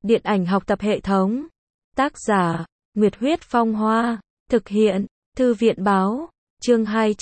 Điện ảnh học tập hệ thống. Tác giả, Nguyệt Huyết Phong Hoa. Thực hiện, Thư viện Báo. Chương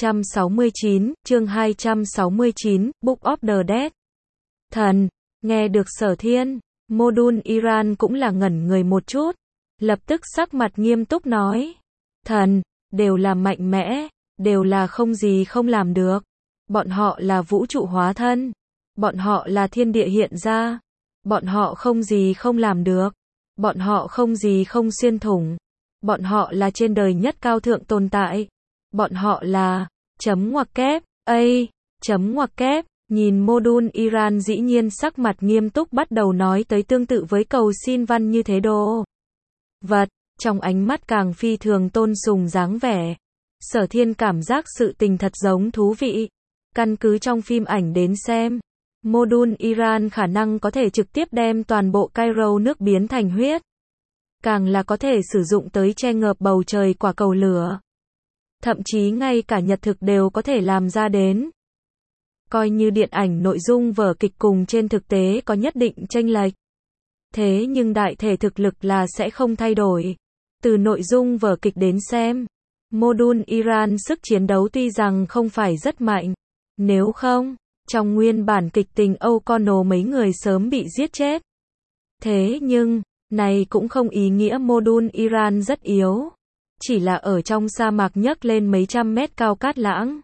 269, Book of the Dead. Thần, nghe được Sở Thiên, Modun Iran cũng là ngẩn người một chút. Lập tức sắc mặt nghiêm túc nói. Thần, đều là mạnh mẽ, đều là không gì không làm được. Bọn họ là vũ trụ hóa thân. Bọn họ là thiên địa hiện ra. Bọn họ không gì không làm được. Bọn họ không gì không xuyên thủng. Bọn họ là trên đời nhất cao thượng tồn tại. Bọn họ là, chấm ngoặc kép, chấm ngoặc kép, nhìn Modun Iran dĩ nhiên sắc mặt nghiêm túc bắt đầu nói tới tương tự với cầu xin văn như thế đồ vật, trong ánh mắt càng phi thường tôn sùng dáng vẻ. Sở Thiên cảm giác sự tình thật giống thú vị. Căn cứ trong phim ảnh đến xem, Modun Iran khả năng có thể trực tiếp đem toàn bộ Cairo nước biến thành huyết. Càng là có thể sử dụng tới che ngợp bầu trời quả cầu lửa. Thậm chí ngay cả nhật thực đều có thể làm ra đến. Coi như điện ảnh nội dung vở kịch cùng trên thực tế có nhất định chênh lệch. Thế nhưng đại thể thực lực là sẽ không thay đổi. Từ nội dung vở kịch đến xem, Modun Iran sức chiến đấu tuy rằng không phải rất mạnh. Nếu không, trong nguyên bản kịch tình O'Connell mấy người sớm bị giết chết. Thế nhưng, này cũng không ý nghĩa Modun Iran rất yếu. Chỉ là ở trong sa mạc nhấc lên mấy trăm mét cao cát lãng.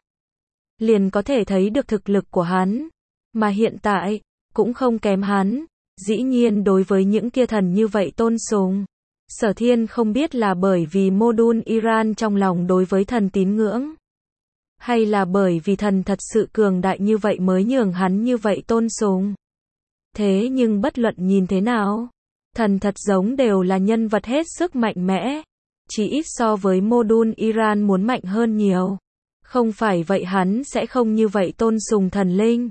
Liền có thể thấy được thực lực của hắn. Mà hiện tại, cũng không kém hắn. Dĩ nhiên đối với những kia thần như vậy tôn sùng. Sở Thiên không biết là bởi vì Modun Iran trong lòng đối với thần tín ngưỡng. Hay là bởi vì thần thật sự cường đại như vậy mới nhường hắn như vậy tôn sùng. Thế nhưng bất luận nhìn thế nào, thần thật giống đều là nhân vật hết sức mạnh mẽ. Chỉ ít so với Modun Iran muốn mạnh hơn nhiều. Không phải vậy hắn sẽ không như vậy tôn sùng thần linh.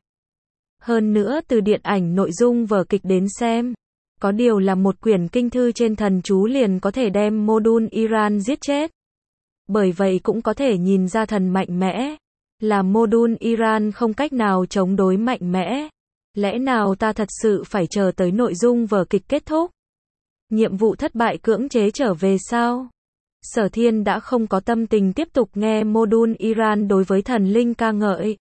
Hơn nữa từ điện ảnh nội dung vở kịch đến xem, có điều là một quyển kinh thư trên thần chú liền có thể đem Modun Iran giết chết. Bởi vậy cũng có thể nhìn ra thần mạnh mẽ. Là Modun Iran không cách nào chống đối mạnh mẽ. Lẽ nào ta thật sự phải chờ tới nội dung vở kịch kết thúc? Nhiệm vụ thất bại cưỡng chế trở về sao? Sở Thiên đã không có tâm tình tiếp tục nghe Modun Iran đối với thần linh ca ngợi.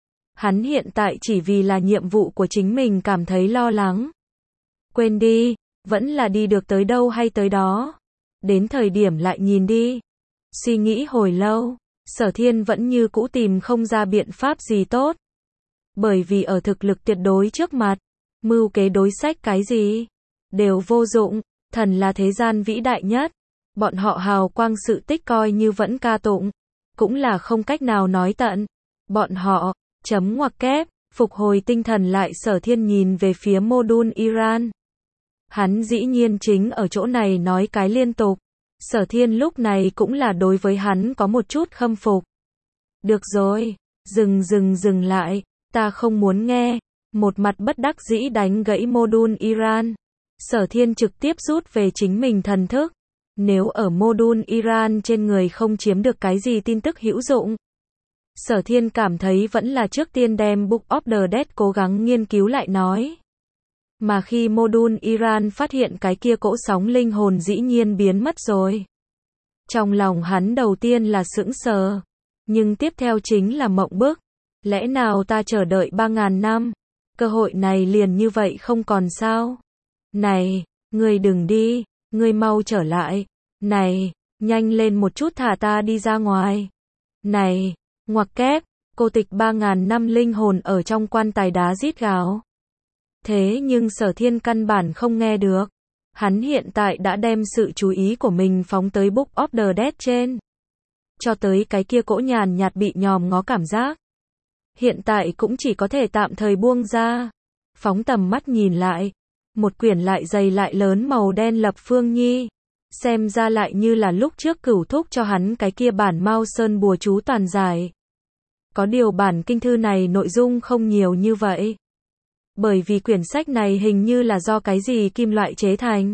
Hắn hiện tại chỉ vì là nhiệm vụ của chính mình cảm thấy lo lắng. Quên đi, vẫn là đi được tới đâu hay tới đó. Đến thời điểm lại nhìn đi. Suy nghĩ hồi lâu, Sở Thiên vẫn như cũ tìm không ra biện pháp gì tốt. Bởi vì ở thực lực tuyệt đối trước mặt, mưu kế đối sách cái gì đều vô dụng, thần là thế gian vĩ đại nhất. Bọn họ hào quang sự tích coi như vẫn ca tụng, cũng là không cách nào nói tận. Bọn họ, chấm ngoặc kép, phục hồi tinh thần lại Sở Thiên nhìn về phía Modun Iran. Hắn dĩ nhiên chính ở chỗ này nói cái liên tục. Sở Thiên lúc này cũng là đối với hắn có một chút khâm phục. Được rồi, dừng lại, ta không muốn nghe. Một mặt bất đắc dĩ đánh gãy Modun Iran. Sở Thiên trực tiếp rút về chính mình thần thức. Nếu ở Modun Iran trên người không chiếm được cái gì tin tức hữu dụng, Sở Thiên cảm thấy vẫn là trước tiên đem Book of the Dead cố gắng nghiên cứu lại nói. Mà khi Modun Iran phát hiện cái kia cỗ sóng linh hồn dĩ nhiên biến mất rồi. Trong lòng hắn đầu tiên là sững sờ, nhưng tiếp theo chính là mộng bức. Lẽ nào ta chờ đợi 3.000 năm, cơ hội này liền như vậy không còn sao? Này, ngươi đừng đi, ngươi mau trở lại. Này, nhanh lên một chút thả ta đi ra ngoài. Này, ngoặc kép, cô tịch 3.000 năm linh hồn ở trong quan tài đá rít gào. Thế nhưng Sở Thiên căn bản không nghe được. Hắn hiện tại đã đem sự chú ý của mình phóng tới Book of the Dead trên. Cho tới cái kia cỗ nhàn nhạt bị nhòm ngó cảm giác. Hiện tại cũng chỉ có thể tạm thời buông ra. Phóng tầm mắt nhìn lại. Một quyển lại dày lại lớn màu đen lập phương nhi. Xem ra lại như là lúc trước Cửu thúc cho hắn cái kia bản Mao Sơn bùa chú toàn giải. Có điều bản kinh thư này nội dung không nhiều như vậy. Bởi vì quyển sách này hình như là do cái gì kim loại chế thành.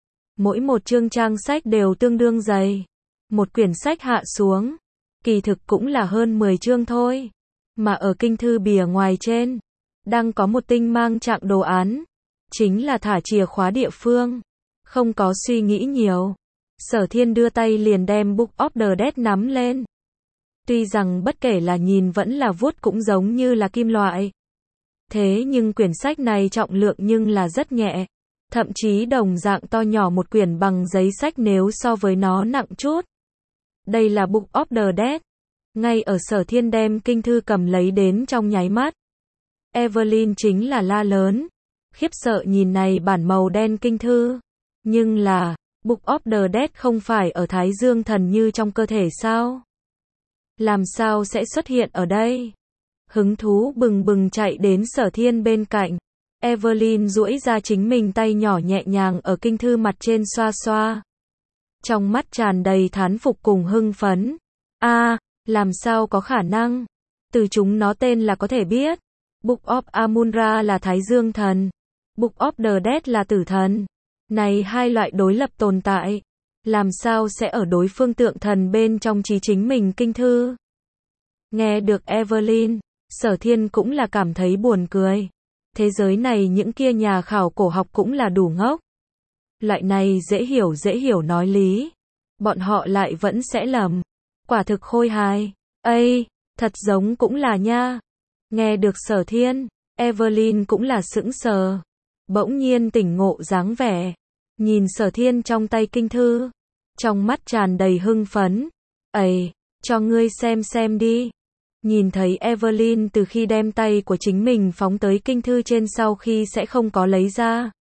Mỗi một chương trang sách đều tương đương dày. Một quyển sách hạ xuống, kỳ thực cũng là hơn 10 chương thôi. Mà ở kinh thư bìa ngoài trên, đang có một tinh mang trạng đồ án. chính là thả chìa khóa địa phương. Không có suy nghĩ nhiều. Sở Thiên đưa tay liền đem Book of the Dead nắm lên. Tuy rằng bất kể là nhìn vẫn là vuốt cũng giống như là kim loại. Thế nhưng quyển sách này trọng lượng nhưng là rất nhẹ. Thậm chí đồng dạng to nhỏ một quyển bằng giấy sách nếu so với nó nặng chút. Đây là Book of the Dead. Ngay ở Sở Thiên đem kinh thư cầm lấy đến trong nháy mắt. Evelyn chính là la lớn. Khiếp sợ nhìn này bản màu đen kinh thư. Nhưng là, Book of the Dead không phải ở Thái Dương thần như trong cơ thể sao? Làm sao sẽ xuất hiện ở đây? Hứng thú bừng bừng chạy đến Sở Thiên bên cạnh. Evelyn duỗi ra chính mình tay nhỏ nhẹ nhàng ở kinh thư mặt trên xoa xoa. Trong mắt tràn đầy thán phục cùng hưng phấn. Làm sao có khả năng? Từ chúng nó tên là có thể biết. Book of Amun-Ra là Thái Dương thần. Book of the Dead là Tử thần. Này hai loại đối lập tồn tại. Làm sao sẽ ở đối phương tượng thần bên trong trí chính mình kinh thư? Nghe được Evelyn, Sở Thiên cũng là cảm thấy buồn cười. Thế giới này những kia nhà khảo cổ học cũng là đủ ngốc. Loại này dễ hiểu nói lý. Bọn họ lại vẫn sẽ lầm. Quả thực khôi hài. Thật giống cũng là nha. Nghe được Sở Thiên, Evelyn cũng là sững sờ. Bỗng nhiên tỉnh ngộ dáng vẻ. Nhìn Sở Thiên trong tay kinh thư. Trong mắt tràn đầy hưng phấn. Cho ngươi xem đi. Nhìn thấy Evelyn từ khi đem tay của chính mình phóng tới kinh thư trên sau khi sẽ không có lấy ra.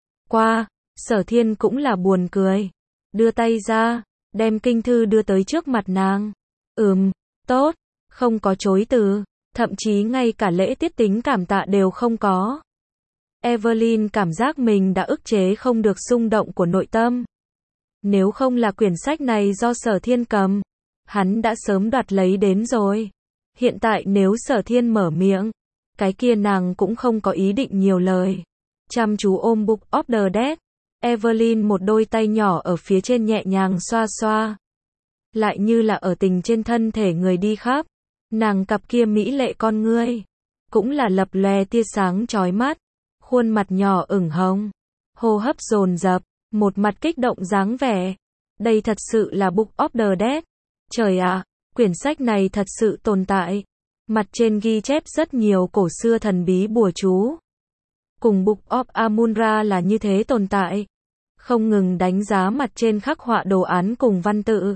Sở Thiên cũng là buồn cười. Đưa tay ra, đem kinh thư đưa tới trước mặt nàng. Tốt, không có chối từ, thậm chí ngay cả lễ tiết tính cảm tạ đều không có. Evelyn cảm giác mình đã ức chế không được xung động của nội tâm. Nếu không là quyển sách này do Sở Thiên cầm, hắn đã sớm đoạt lấy đến rồi. Hiện tại nếu Sở Thiên mở miệng, cái kia nàng cũng không có ý định nhiều lời. Chăm chú ôm Book of the Dead, Evelyn một đôi tay nhỏ ở phía trên nhẹ nhàng xoa xoa. Lại như là ở tình trên thân thể người đi khắp. Nàng cặp kia mỹ lệ con ngươi, cũng là lập lòe tia sáng chói mắt. Khuôn mặt nhỏ ửng hồng, hô hấp dồn dập, một mặt kích động dáng vẻ. Đây thật sự là Book of the Dead. Trời ạ, quyển sách này thật sự tồn tại. Mặt trên ghi chép rất nhiều cổ xưa thần bí bùa chú. Cùng Book of Amun-Ra là như thế tồn tại. Không ngừng đánh giá mặt trên khắc họa đồ án cùng văn tự.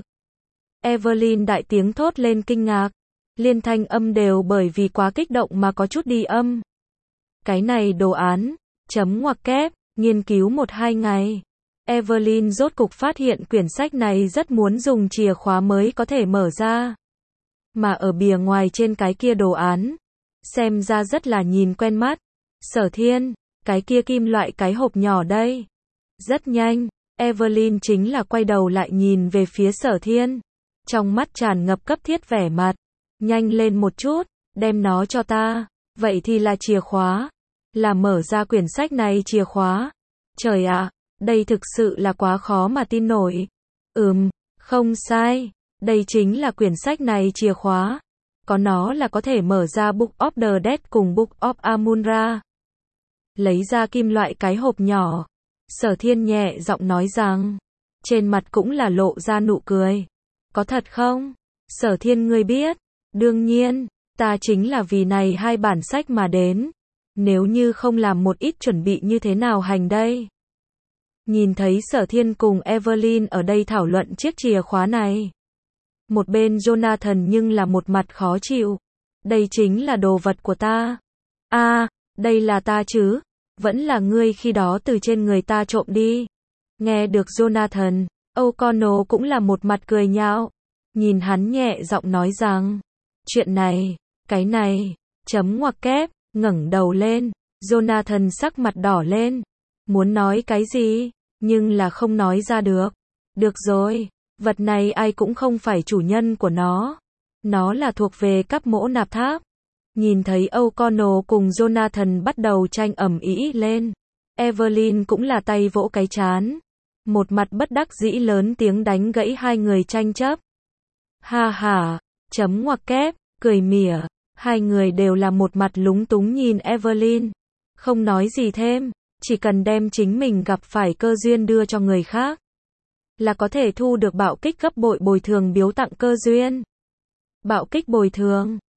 Evelyn đại tiếng thốt lên kinh ngạc. Liên thanh âm đều bởi vì quá kích động mà có chút đi âm. Cái này đồ án, chấm ngoặc kép, nghiên cứu 1-2 ngày. Evelyn rốt cục phát hiện quyển sách này rất muốn dùng chìa khóa mới có thể mở ra. Mà ở bìa ngoài trên cái kia đồ án, xem ra rất là nhìn quen mắt. Sở Thiên, cái kia kim loại cái hộp nhỏ đây. Rất nhanh, Evelyn chính là quay đầu lại nhìn về phía Sở Thiên. Trong mắt tràn ngập cấp thiết vẻ mặt. Nhanh lên một chút, đem nó cho ta. Vậy thì là chìa khóa. Là mở ra quyển sách này chìa khóa. Trời ạ, đây thực sự là quá khó mà tin nổi. Không sai. Đây chính là quyển sách này chìa khóa. Có nó là có thể mở ra Book of the Dead cùng Book of Amun-Ra. Lấy ra kim loại cái hộp nhỏ. Sở Thiên nhẹ giọng nói rằng. Trên mặt cũng là lộ ra nụ cười. Có thật không? Sở Thiên ngươi biết. Đương nhiên, ta chính là vì này hai bản sách mà đến. Nếu như không làm một ít chuẩn bị như thế nào hành đây? Nhìn thấy Sở Thiên cùng Evelyn ở đây thảo luận chiếc chìa khóa này. Một bên Jonathan nhưng là một mặt khó chịu. Đây chính là đồ vật của ta. Đây là ta chứ? Vẫn là ngươi khi đó từ trên người ta trộm đi. Nghe được Jonathan, O'Connell cũng là một mặt cười nhạo. Nhìn hắn nhẹ giọng nói rằng. Chuyện này, cái này, chấm ngoặc kép, ngẩng đầu lên. Jonathan sắc mặt đỏ lên. Muốn nói cái gì, nhưng là không nói ra được. Được rồi, vật này ai cũng không phải chủ nhân của nó. Nó là thuộc về cấp mỗ nạp tháp. Nhìn thấy O'Connell cùng Jonathan bắt đầu tranh ầm ĩ lên. Evelyn cũng là tay vỗ cái trán. Một mặt bất đắc dĩ lớn tiếng đánh gãy hai người tranh chấp. Ha ha, chấm ngoặc kép, cười mỉa. Hai người đều là một mặt lúng túng nhìn Evelyn. Không nói gì thêm. Chỉ cần đem chính mình gặp phải cơ duyên đưa cho người khác, là có thể thu được bạo kích gấp bội bồi thường biếu tặng cơ duyên. Bạo kích bồi thường